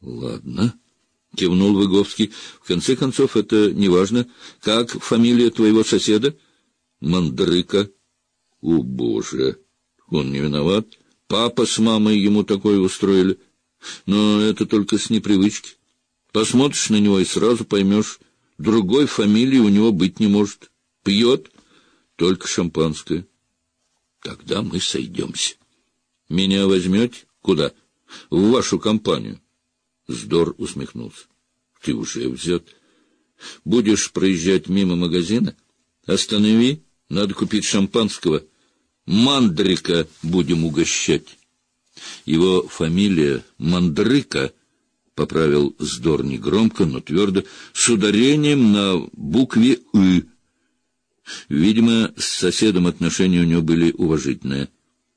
Ладно, — кивнул Выговский. — В конце концов, это не важно. Как фамилия твоего соседа? — Мандрыка. — О, Боже! Он не виноват. Папа с мамой ему такое устроили. Но это только с непривычки. Посмотришь на него и сразу поймешь, другой фамилии у него быть не может. Пьет только шампанское. Тогда мы сойдемся. Меня возьмете? Куда? В вашу компанию. Здор усмехнулся. Ты уже взят. Будешь проезжать мимо магазина? Останови, надо купить шампанского. Мандрика будем угощать. Его фамилия Мандрыка, — поправил Здор негромко, но твердо, с ударением на букве «ы». Видимо, с соседом отношения у него были уважительные.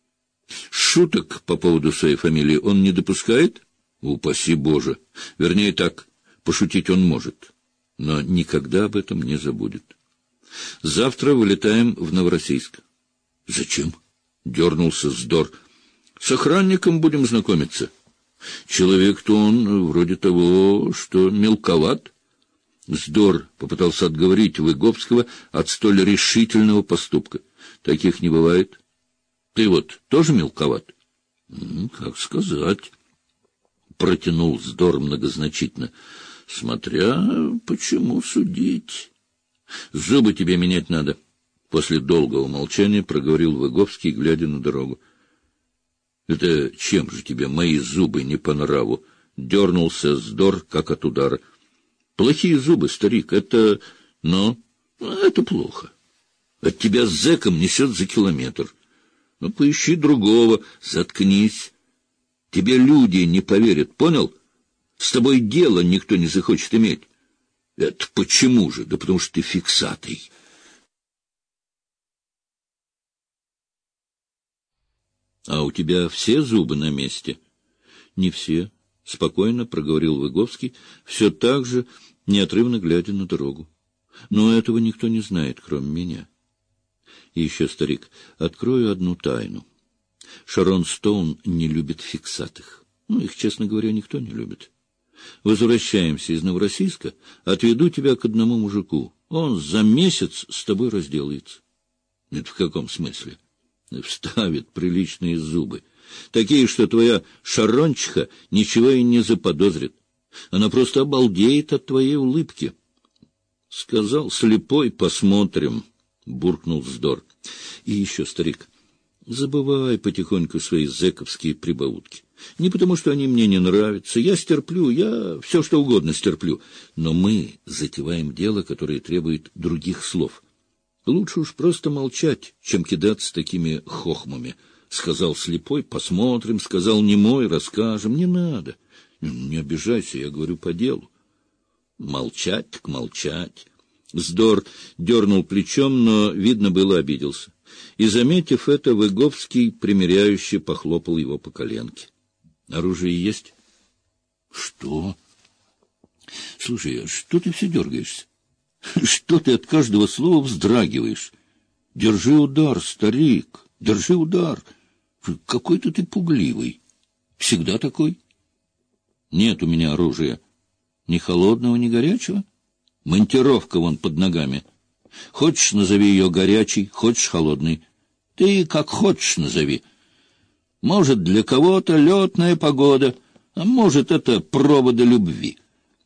Шуток по поводу своей фамилии он не допускает? Упаси Боже! Вернее так, пошутить он может, но никогда об этом не забудет. Завтра вылетаем в Новороссийск. — Зачем? — дернулся Здор. — С охранником будем знакомиться. Человек-то он вроде того, что мелковат. Здор попытался отговорить Выговского от столь решительного поступка. Таких не бывает. Ты вот тоже мелковат? — Как сказать, — протянул Здор многозначительно. — Смотря почему судить. Зубы тебе менять надо. После долгого молчания проговорил Выговский, глядя на дорогу. — Это чем же тебе мои зубы не по нраву? Дернулся Здор, как от удара. — Плохие зубы, старик, это... Но это плохо. От тебя зэком несет за километр. Ну, поищи другого, заткнись. Тебе люди не поверят, понял? С тобой дело никто не захочет иметь. Это почему же? Да потому что ты фиксатый. А у тебя все зубы на месте? Не все, — спокойно проговорил Выговский, все так же неотрывно глядя на дорогу. Но этого никто не знает, кроме меня. И еще, старик, открою одну тайну. Шарон Стоун не любит фиксатых. Ну, их, честно говоря, никто не любит. Возвращаемся из Новороссийска, отведу тебя к одному мужику. Он за месяц с тобой разделается. Это в каком смысле? Вставит приличные зубы. Такие, что твоя шарончиха ничего и не заподозрит. Она просто обалдеет от твоей улыбки. Сказал слепой, посмотрим, — буркнул Здор. И еще, старик, забывай потихоньку свои зэковские прибаутки. Не потому, что они мне не нравятся. Я стерплю, я все что угодно стерплю. Но мы затеваем дело, которое требует других слов. Лучше уж просто молчать, чем кидаться такими хохмами. Сказал слепой, посмотрим, сказал немой, расскажем. Не надо. Не обижайся, я говорю по делу. Молчать так молчать. Здор дернул плечом, но, видно было, обиделся. И, заметив это, Выговский примиряюще похлопал его по коленке. — Оружие есть? — Что? — Слушай, а что ты все дергаешься? Что ты от каждого слова вздрагиваешь? Держи удар, старик, держи удар. Какой-то ты пугливый. Всегда такой? Нет у меня оружия. Ни холодного, ни горячего. Монтировка вон под ногами. Хочешь, назови ее горячей, хочешь, холодной. Ты как хочешь назови. Может, для кого-то летная погода, а может, это проводы любви.